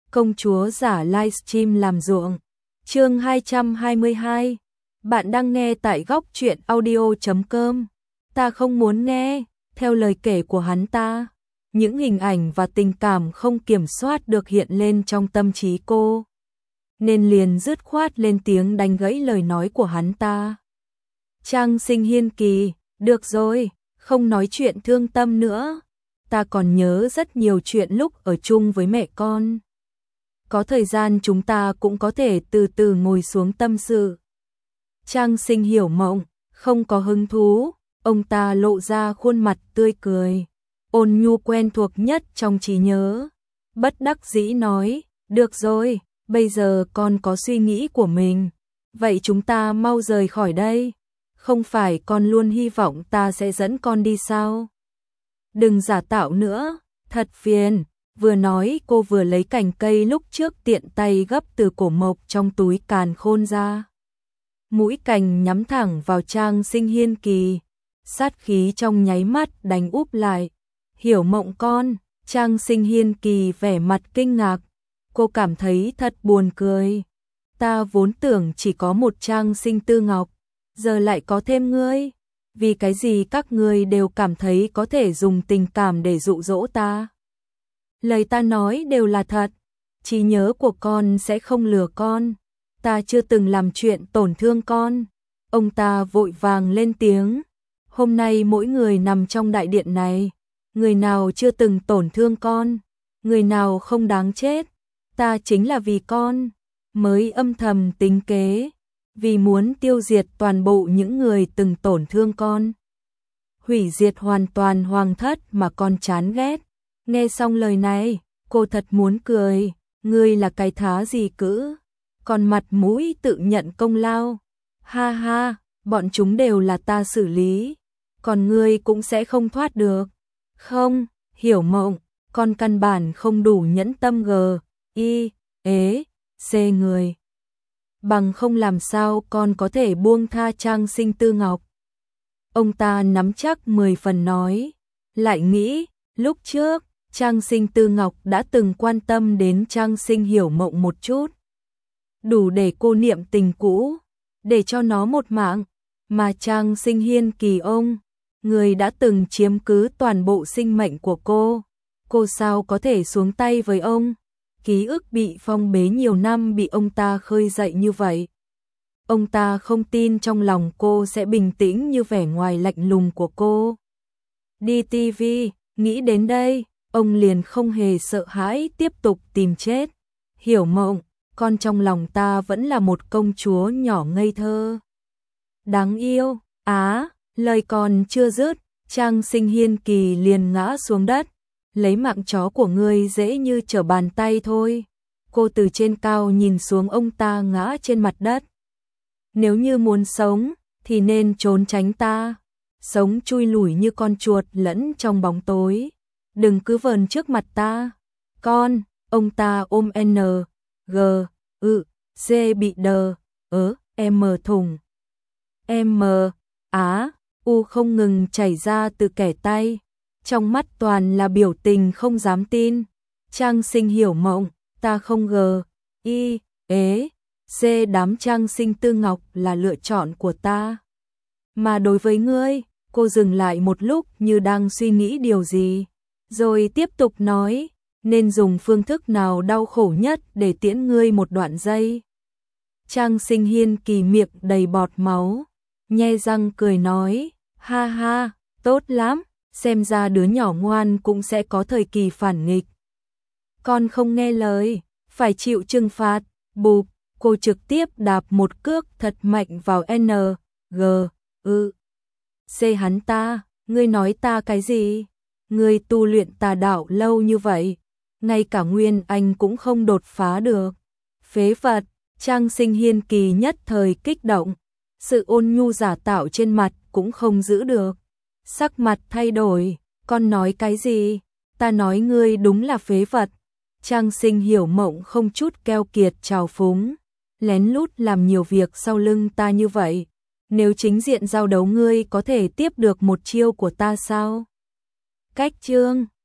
công chúa giả livestream làm ruộng. Chương 222. Bạn đang nghe tại góc truyện audio.com. Ta không muốn nghe, theo lời kể của hắn ta, những hình ảnh và tình cảm không kiểm soát được hiện lên trong tâm trí cô, nên liền dứt khoát lên tiếng đánh gãy lời nói của hắn ta. Trang Sinh Hiên Kỳ, được rồi, không nói chuyện thương tâm nữa. Ta còn nhớ rất nhiều chuyện lúc ở chung với mẹ con. Có thời gian chúng ta cũng có thể từ từ ngồi xuống tâm sự. Trang Sinh hiểu mộng, không có hứng thú, ông ta lộ ra khuôn mặt tươi cười, ôn nhu quen thuộc nhất trong trí nhớ. Bất đắc dĩ nói, được rồi, bây giờ con có suy nghĩ của mình, vậy chúng ta mau rời khỏi đây. Không phải con luôn hy vọng ta sẽ dẫn con đi sao? Đừng giả tạo nữa, thật phiền. Vừa nói cô vừa lấy cành cây lúc trước tiện tay gấp từ cổ mộc trong túi càn khôn ra. Mũi cành nhắm thẳng vào Trang Sinh Hiên Kỳ, sát khí trong nháy mắt đánh úp lại. Hiểu mộng con. Trang Sinh Hiên Kỳ vẻ mặt kinh ngạc, cô cảm thấy thật buồn cười. Ta vốn tưởng chỉ có một Trang Sinh Tư Ngọc, giờ lại có thêm ngươi. Vì cái gì các ngươi đều cảm thấy có thể dùng tình cảm để dụ dỗ ta? Lời ta nói đều là thật, trí nhớ của con sẽ không lừa con, ta chưa từng làm chuyện tổn thương con. Ông ta vội vàng lên tiếng, hôm nay mỗi người nằm trong đại điện này, người nào chưa từng tổn thương con, người nào không đáng chết. Ta chính là vì con mới âm thầm tính kế, vì muốn tiêu diệt toàn bộ những người từng tổn thương con, hủy diệt hoàn toàn hoàng thất mà con chán ghét. Nghe xong lời này, cô thật muốn cười, ngươi là cái thá gì cữ, còn mặt mũi tự nhận công lao. Ha ha, bọn chúng đều là ta xử lý, còn ngươi cũng sẽ không thoát được. Không, hiểu mộng, con căn bản không đủ nhẫn tâm người. Bằng không làm sao con có thể buông tha Trang Sinh Tư Ngọc. Ông ta nắm chắc 10 phần nói, lại nghĩ, lúc trước, Trang Sinh Tư Ngọc đã từng quan tâm đến Trang Sinh Hiểu Mộng một chút. Đủ để cô niệm tình cũ, để cho nó một mạng, mà Trang Sinh Hiên Kỳ ông, người đã từng chiếm cứ toàn bộ sinh mệnh của cô sao có thể xuống tay với ông? Ký ức bị phong bế nhiều năm bị ông ta khơi dậy như vậy. Ông ta không tin trong lòng cô sẽ bình tĩnh như vẻ ngoài lạnh lùng của cô. Đi tivi, nghĩ đến đây, ông liền không hề sợ hãi tiếp tục tìm chết. Hiểu mộng, con trong lòng ta vẫn là một công chúa nhỏ ngây thơ, đáng yêu. Lời còn chưa dứt, Trang Sinh Hiên Kỳ liền ngã xuống đất. Lấy mạng chó của ngươi dễ như trở bàn tay thôi. Cô từ trên cao nhìn xuống ông ta ngã trên mặt đất. Nếu như muốn sống, thì nên trốn tránh ta. Sống chui lủi như con chuột lẫn trong bóng tối. Đừng cứ vờn trước mặt ta. Con, ông ta ôm G bị thùng. U không ngừng chảy ra từ kẻ tay. Trong mắt toàn là biểu tình không dám tin. Trang Sinh Hiểu Mộng, ta không đám Trang Sinh Tư Ngọc là lựa chọn của ta. Mà đối với ngươi, cô dừng lại một lúc như đang suy nghĩ điều gì, rồi tiếp tục nói, nên dùng phương thức nào đau khổ nhất để tiễn ngươi một đoạn giây. Trang Sinh Hiên Kỳ miệng đầy bọt máu, nhe răng cười nói, ha ha, tốt lắm. Xem ra đứa nhỏ ngoan cũng sẽ có thời kỳ phản nghịch. Con không nghe lời, phải chịu trừng phạt. Bụp, cô trực tiếp đạp một cước thật mạnh vào hắn ta. Ngươi nói ta cái gì? Ngươi tu luyện tà đạo lâu như vậy, ngay cả Nguyên Anh cũng không đột phá được. Phế vật. Trang Sinh Hiên Kỳ nhất thời kích động, sự ôn nhu giả tạo trên mặt cũng không giữ được. Sắc mặt thay đổi, con nói cái gì? Ta nói ngươi đúng là phế vật. Trang Sinh Hiểu Mộng không chút keo kiệt trào phúng, lén lút làm nhiều việc sau lưng ta như vậy. Nếu chính diện giao đấu ngươi có thể tiếp được một chiêu của ta sao? Cách chương